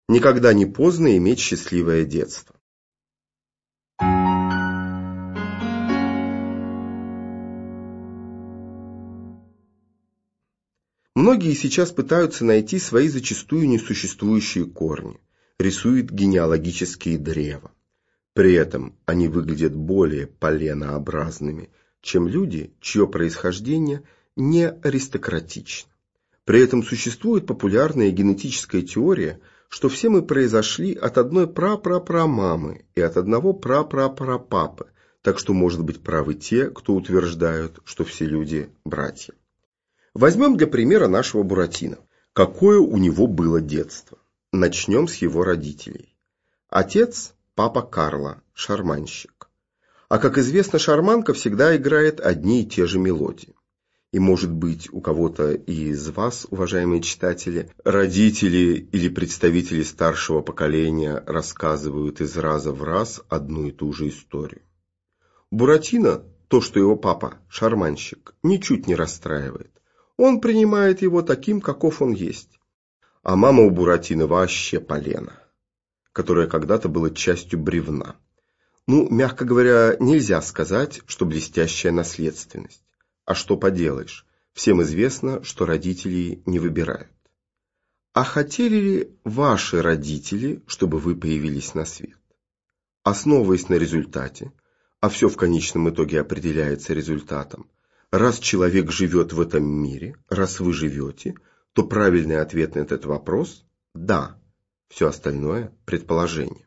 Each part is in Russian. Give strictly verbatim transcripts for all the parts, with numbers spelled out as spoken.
Никогда не поздно иметь счастливое детство. Многие сейчас пытаются найти свои зачастую несуществующие корни, рисуют генеалогические древа. При этом они выглядят более поленообразными, чем люди, чье происхождение не аристократично. При этом существует популярная генетическая теория, что все мы произошли от одной прапрапрамамы и от одного прапрапрапапы, так что, может быть, правы те, кто утверждают, что все люди – братья. Возьмем для примера нашего Буратино. Какое у него было детство? Начнем с его родителей. Отец – папа Карло, шарманщик. А как известно, шарманка всегда играет одни и те же мелодии. И, может быть, у кого-то из вас, уважаемые читатели, родители или представители старшего поколения рассказывают из раза в раз одну и ту же историю. Буратино, то, что его папа – шарманщик, ничуть не расстраивает. Он принимает его таким, каков он есть. А мама у Буратино вообще полено, которое когда-то было частью бревна. Ну, мягко говоря, нельзя сказать, что блестящая наследственность. А что поделаешь, всем известно, что родители не выбирают. А хотели ли ваши родители, чтобы вы появились на свет? Основываясь на результате, а все в конечном итоге определяется результатом, раз человек живет в этом мире, раз вы живете, то правильный ответ на этот вопрос – да, все остальное – предположение.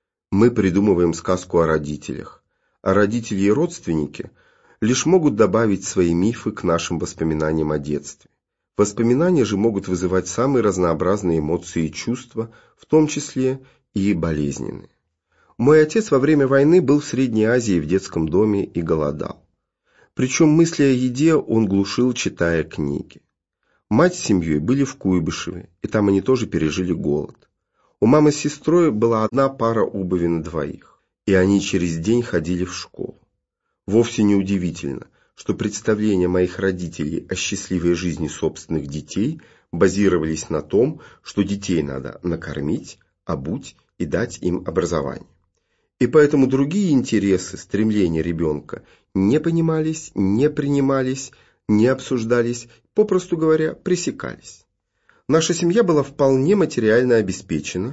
Мы придумываем сказку о родителях, а родители и родственники – лишь могут добавить свои мифы к нашим воспоминаниям о детстве. Воспоминания же могут вызывать самые разнообразные эмоции и чувства, в том числе и болезненные. Мой отец во время войны был в Средней Азии в детском доме и голодал. Причем мысли о еде он глушил, читая книги. Мать с семьей были в Куйбышеве, и там они тоже пережили голод. У мамы с сестрой была одна пара обуви на двоих, и они через день ходили в школу. Вовсе не удивительно, что представления моих родителей о счастливой жизни собственных детей базировались на том, что детей надо накормить, обуть и дать им образование. И поэтому другие интересы, стремления ребенка не понимались, не принимались, не обсуждались, попросту говоря, пресекались. Наша семья была вполне материально обеспечена,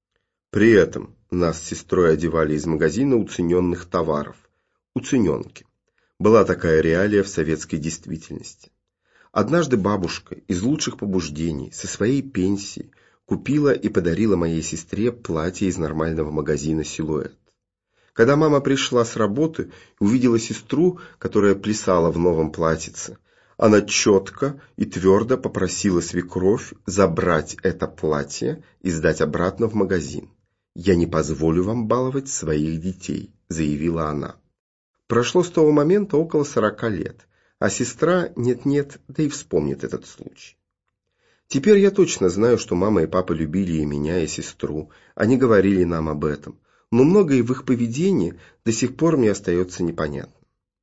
при этом нас с сестрой одевали из магазина уцененных товаров. Уцененки. Была такая реалия в советской действительности. Однажды бабушка из лучших побуждений со своей пенсии купила и подарила моей сестре платье из нормального магазина «Силуэт». Когда мама пришла с работы и увидела сестру, которая плясала в новом платьице, она четко и твердо попросила свекровь забрать это платье и сдать обратно в магазин. «Я не позволю вам баловать своих детей», — заявила она. Прошло с того момента около сорока лет, а сестра нет-нет, да и вспомнит этот случай. Теперь я точно знаю, что мама и папа любили и меня, и сестру, они говорили нам об этом, но многое в их поведении до сих пор мне остается непонятным.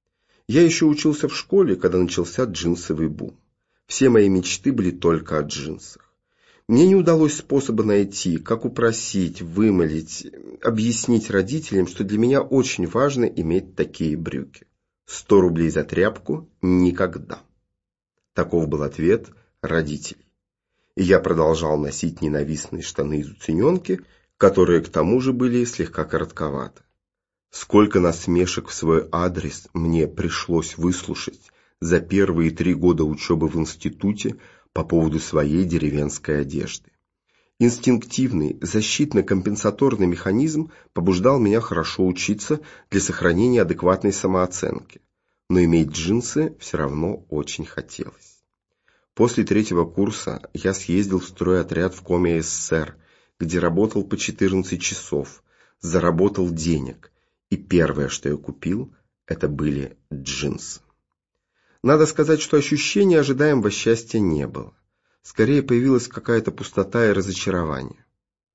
Я еще учился в школе, когда начался джинсовый бум. Все мои мечты были только о джинсах. Мне не удалось способа найти, как упросить, вымолить, объяснить родителям, что для меня очень важно иметь такие брюки. Сто рублей за тряпку – никогда. Таков был ответ родителей. И я продолжал носить ненавистные штаны из уцененки, которые к тому же были слегка коротковаты. Сколько насмешек в свой адрес мне пришлось выслушать за первые три года учебы в институте по поводу своей деревенской одежды. Инстинктивный защитно-компенсаторный механизм побуждал меня хорошо учиться для сохранения адекватной самооценки, но иметь джинсы все равно очень хотелось. После третьего курса я съездил в стройотряд в Коми СССР, где работал по четырнадцать часов, заработал денег, и первое, что я купил, это были джинсы. Надо сказать, что ощущения ожидаемого счастья не было. Скорее появилась какая-то пустота и разочарование.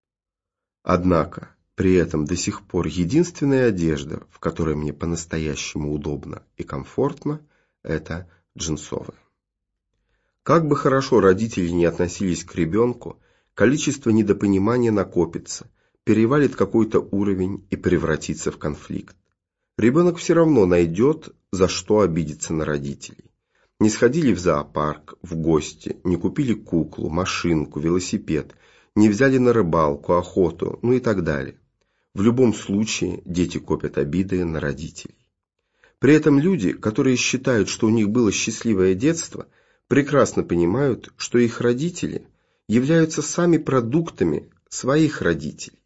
Однако, при этом до сих пор единственная одежда, в которой мне по-настоящему удобно и комфортно, это джинсовая. Как бы хорошо родители не относились к ребенку, количество недопонимания накопится, перевалит какой-то уровень и превратится в конфликт. Ребенок все равно найдет, за что обидеться на родителей. Не сходили в зоопарк, в гости, не купили куклу, машинку, велосипед, не взяли на рыбалку, охоту, ну и так далее. В любом случае дети копят обиды на родителей. При этом люди, которые считают, что у них было счастливое детство, прекрасно понимают, что их родители являются сами продуктами своих родителей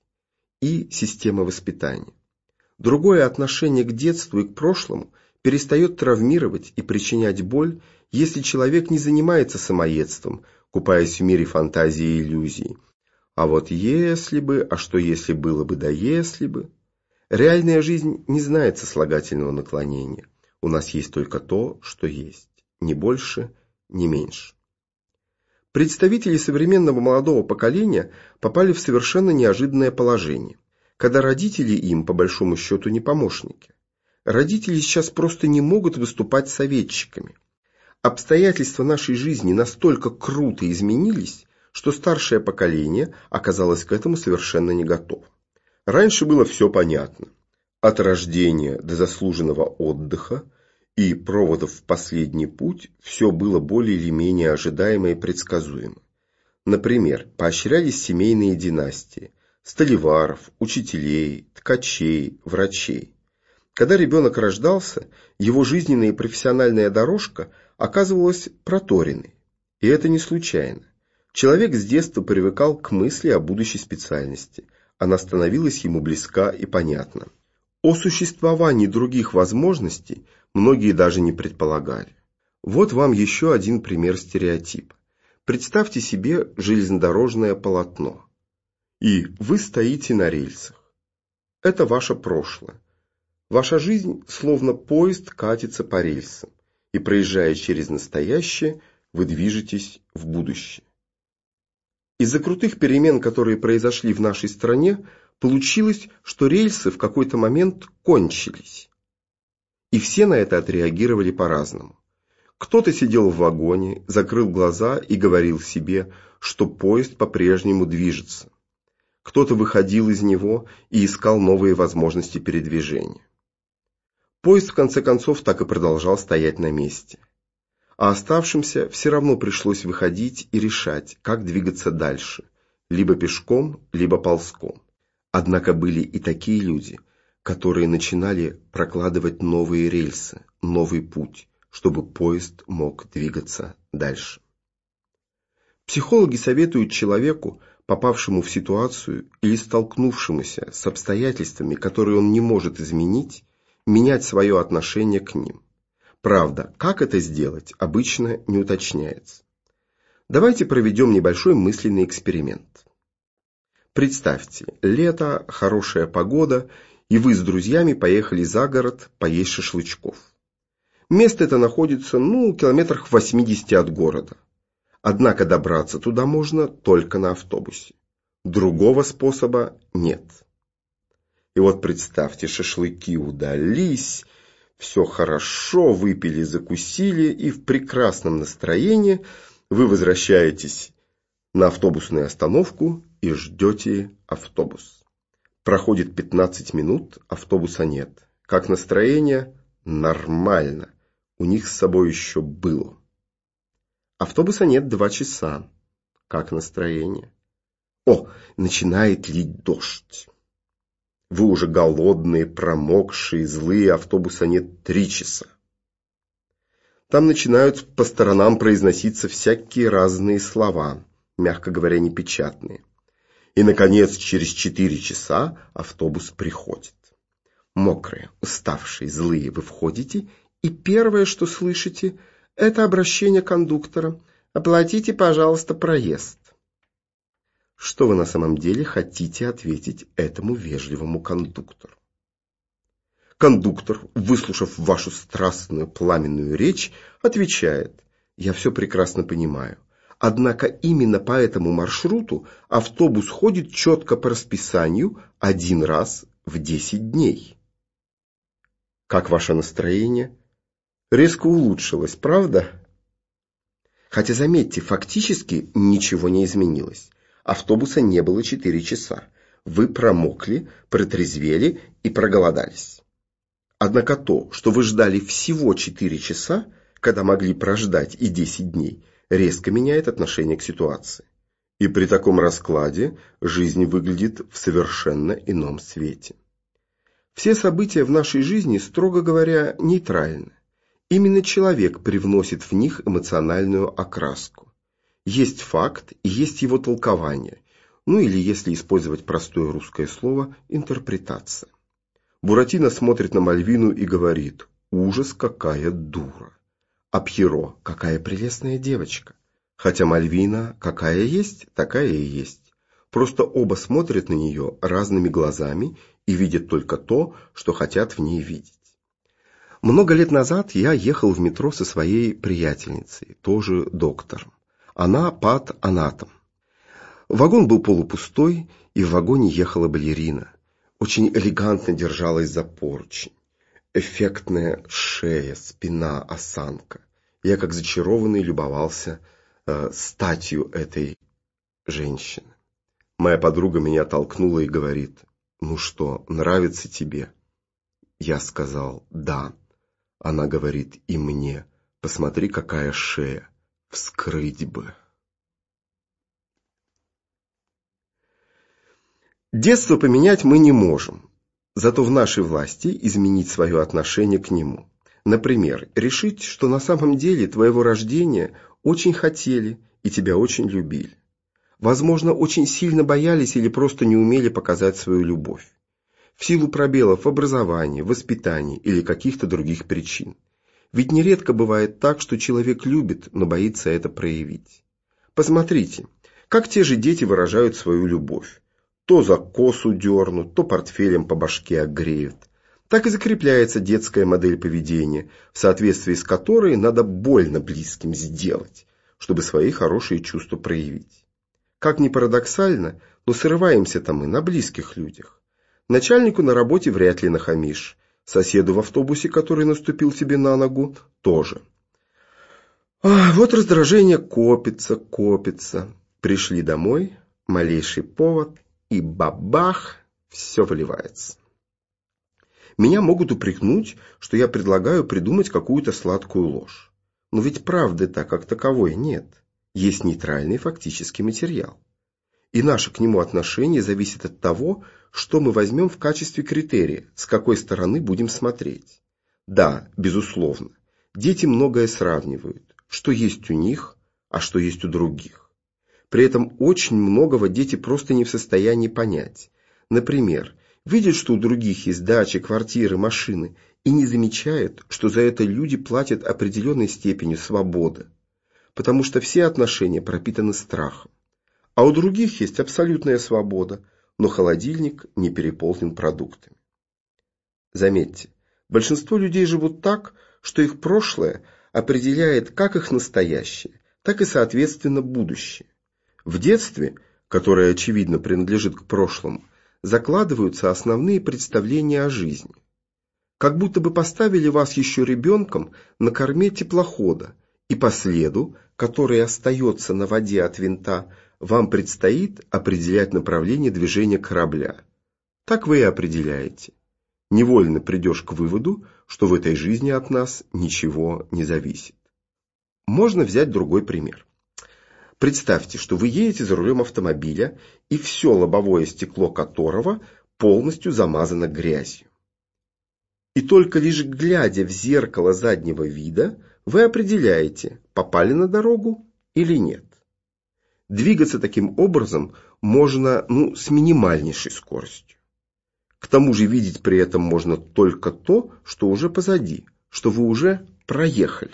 и системы воспитания. Другое отношение к детству и к прошлому перестает травмировать и причинять боль, если человек не занимается самоедством, купаясь в мире фантазии и иллюзий. А вот если бы, а что если было бы, да если бы. Реальная жизнь не знает сослагательного наклонения. У нас есть только то, что есть. Ни больше, ни меньше. Представители современного молодого поколения попали в совершенно неожиданное положение, когда родители им, по большому счету, не помощники. Родители сейчас просто не могут выступать советчиками. Обстоятельства нашей жизни настолько круто изменились, что старшее поколение оказалось к этому совершенно не готово. Раньше было все понятно. От рождения до заслуженного отдыха и проводов в последний путь все было более или менее ожидаемо и предсказуемо. Например, поощрялись семейные династии – столеваров, учителей, ткачей, врачей. Когда ребенок рождался, его жизненная и профессиональная дорожка оказывалась проторенной. И это не случайно. Человек с детства привыкал к мысли о будущей специальности. Она становилась ему близка и понятна. О существовании других возможностей многие даже не предполагали. Вот вам еще один пример стереотипа. Представьте себе железнодорожное полотно. И вы стоите на рельсах. Это ваше прошлое. Ваша жизнь, словно поезд, катится по рельсам, и, проезжая через настоящее, вы движетесь в будущее. Из-за крутых перемен, которые произошли в нашей стране, получилось, что рельсы в какой-то момент кончились. И все на это отреагировали по-разному. Кто-то сидел в вагоне, закрыл глаза и говорил себе, что поезд по-прежнему движется. Кто-то выходил из него и искал новые возможности передвижения. Поезд, в конце концов, так и продолжал стоять на месте. А оставшимся все равно пришлось выходить и решать, как двигаться дальше, либо пешком, либо ползком. Однако были и такие люди, которые начинали прокладывать новые рельсы, новый путь, чтобы поезд мог двигаться дальше. Психологи советуют человеку, попавшему в ситуацию или столкнувшемуся с обстоятельствами, которые он не может изменить, менять свое отношение к ним. Правда, как это сделать, обычно не уточняется. Давайте проведем небольшой мысленный эксперимент. Представьте, лето, хорошая погода, и вы с друзьями поехали за город поесть шашлычков. Место это находится, ну, километрах в восьмидесяти от города. Однако добраться туда можно только на автобусе. Другого способа нет. И вот представьте, шашлыки удались, все хорошо, выпили, закусили, и в прекрасном настроении вы возвращаетесь на автобусную остановку и ждете автобус. Проходит пятнадцать минут, автобуса нет. Как настроение? Нормально. У них с собой еще было. Автобуса нет два часа. Как настроение? О, начинает лить дождь. Вы уже голодные, промокшие, злые, автобуса нет три часа. Там начинают по сторонам произноситься всякие разные слова, мягко говоря, непечатные. И, наконец, через четыре часа автобус приходит. Мокрые, уставшие, злые вы входите, и первое, что слышите, это обращение кондуктора: «Оплатите, пожалуйста, проезд». Что вы на самом деле хотите ответить этому вежливому кондуктору? Кондуктор, выслушав вашу страстную пламенную речь, отвечает: «Я все прекрасно понимаю. Однако именно по этому маршруту автобус ходит четко по расписанию один раз в десять дней». Как ваше настроение? Резко улучшилось, правда? Хотя, заметьте, фактически ничего не изменилось. Автобуса не было четыре часа. Вы промокли, протрезвели и проголодались. Однако то, что вы ждали всего четыре часа, когда могли прождать и десять дней, резко меняет отношение к ситуации. И при таком раскладе жизнь выглядит в совершенно ином свете. Все события в нашей жизни, строго говоря, нейтральны. Именно человек привносит в них эмоциональную окраску. Есть факт и есть его толкование, ну или, если использовать простое русское слово, интерпретация. Буратино смотрит на Мальвину и говорит: «Ужас, какая дура!» А Пьеро: «Какая прелестная девочка!» Хотя Мальвина какая есть, такая и есть. Просто оба смотрят на нее разными глазами и видят только то, что хотят в ней видеть. Много лет назад я ехал в метро со своей приятельницей, тоже доктором. Она патанатом. Вагон был полупустой, и в вагоне ехала балерина. Очень элегантно держалась за поручень. Эффектная шея, спина, осанка. Я, как зачарованный, любовался э, статью этой женщины. Моя подруга меня толкнула и говорит: «Ну что, нравится тебе?» Я сказал: «Да». Она говорит: «И мне. Посмотри, какая шея. Вскрыть бы». Детство поменять мы не можем, зато в нашей власти изменить свое отношение к нему. Например, решить, что на самом деле твоего рождения очень хотели и тебя очень любили. Возможно, очень сильно боялись или просто не умели показать свою любовь. В силу пробелов в образовании, воспитании или каких-то других причин. Ведь нередко бывает так, что человек любит, но боится это проявить. Посмотрите, как те же дети выражают свою любовь. То за косу дернут, то портфелем по башке огреют. Так и закрепляется детская модель поведения, в соответствии с которой надо больно близким сделать, чтобы свои хорошие чувства проявить. Как ни парадоксально, но срываемся-то мы на близких людях. Начальнику на работе вряд ли нахамишь, соседу в автобусе, который наступил тебе на ногу, тоже. А вот раздражение копится, копится. Пришли домой, малейший повод, и бабах, все выливается. Меня могут упрекнуть, что я предлагаю придумать какую-то сладкую ложь. Но ведь правды-то как таковой нет. Есть нейтральный фактический материал. И наше к нему отношение зависит от того, что мы возьмем в качестве критерия, с какой стороны будем смотреть. Да, безусловно, дети многое сравнивают, что есть у них, а что есть у других. При этом очень многого дети просто не в состоянии понять. Например, видят, что у других есть дачи, квартиры, машины, и не замечают, что за это люди платят определенной степенью свободы, потому что все отношения пропитаны страхом. А у других есть абсолютная свобода, но холодильник не переполнен продуктами. Заметьте, большинство людей живут так, что их прошлое определяет как их настоящее, так и, соответственно, будущее. В детстве, которое, очевидно, принадлежит к прошлому, закладываются основные представления о жизни. Как будто бы поставили вас еще ребенком на корме теплохода, и по следу, который остается на воде от винта, вам предстоит определять направление движения корабля. Так вы и определяете. Невольно придешь к выводу, что в этой жизни от нас ничего не зависит. Можно взять другой пример. Представьте, что вы едете за рулем автомобиля, и все лобовое стекло которого полностью замазано грязью. И только лишь глядя в зеркало заднего вида, вы определяете, попали на дорогу или нет. Двигаться таким образом можно, ну, с минимальнейшей скоростью. К тому же видеть при этом можно только то, что уже позади, что вы уже проехали.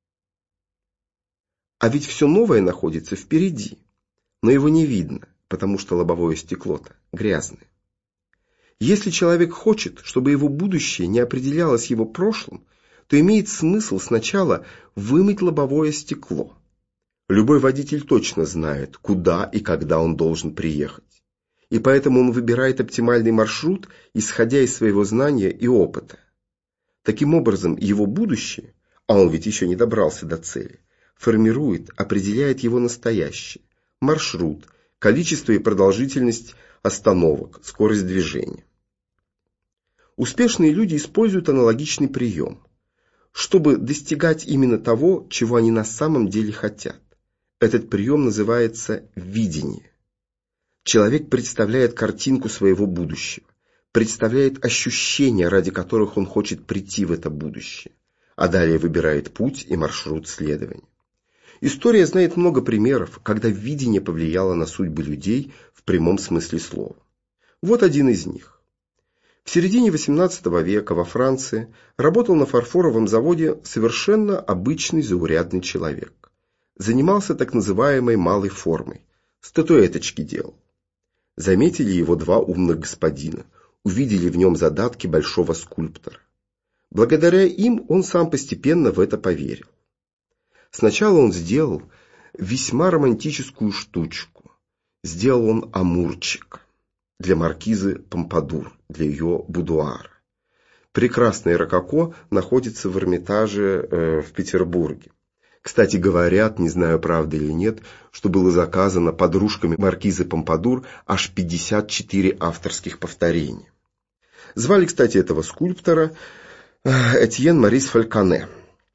А ведь все новое находится впереди, но его не видно, потому что лобовое стекло-то грязное. Если человек хочет, чтобы его будущее не определялось его прошлым, то имеет смысл сначала вымыть лобовое стекло. Любой водитель точно знает, куда и когда он должен приехать. И поэтому он выбирает оптимальный маршрут, исходя из своего знания и опыта. Таким образом, его будущее, а он ведь еще не добрался до цели, формирует, определяет его настоящее, маршрут, количество и продолжительность остановок, скорость движения. Успешные люди используют аналогичный прием, чтобы достигать именно того, чего они на самом деле хотят. Этот прием называется видение. Человек представляет картинку своего будущего, представляет ощущения, ради которых он хочет прийти в это будущее, а далее выбирает путь и маршрут следования. История знает много примеров, когда видение повлияло на судьбы людей в прямом смысле слова. Вот один из них. В середине восемнадцатого века во Франции работал на фарфоровом заводе совершенно обычный заурядный человек. Занимался так называемой малой формой, статуэточки делал. Заметили его два умных господина, увидели в нем задатки большого скульптора. Благодаря им он сам постепенно в это поверил. Сначала он сделал весьма романтическую штучку. Сделал он амурчик для маркизы Помпадур, для ее будуара. Прекрасный рококо находится в Эрмитаже э, в Петербурге. Кстати, говорят, не знаю, правда или нет, что было заказано подружками маркизы Помпадур аж пятьдесят четыре авторских повторения. Звали, кстати, этого скульптора Этьен Морис Фальконе.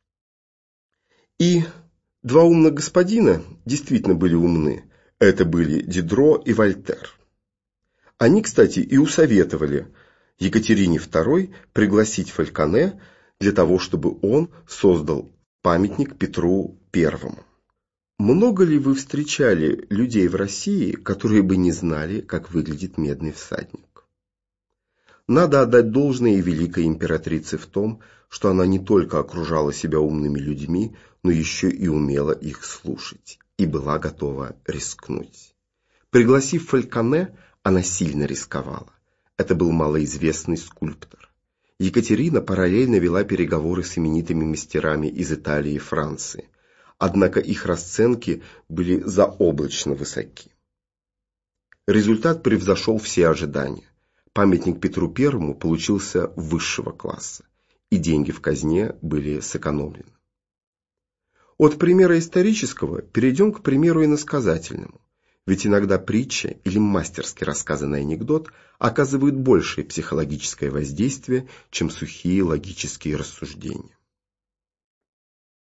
И два умных господина действительно были умны. Это были Дидро и Вольтер. Они, кстати, и усоветовали Екатерине второй пригласить Фальконе для того, чтобы он создал памятник Петру Первому. Много ли вы встречали людей в России, которые бы не знали, как выглядит медный всадник? Надо отдать должное и великой императрице в том, что она не только окружала себя умными людьми, но еще и умела их слушать и была готова рискнуть. Пригласив Фальконе, она сильно рисковала. Это был малоизвестный скульптор. Екатерина параллельно вела переговоры с именитыми мастерами из Италии и Франции, однако их расценки были заоблачно высоки. Результат превзошел все ожидания. Памятник Петру Первому получился высшего класса, и деньги в казне были сэкономлены. От примера исторического перейдем к примеру иносказательному. Ведь иногда притча или мастерски рассказанный анекдот оказывают большее психологическое воздействие, чем сухие логические рассуждения.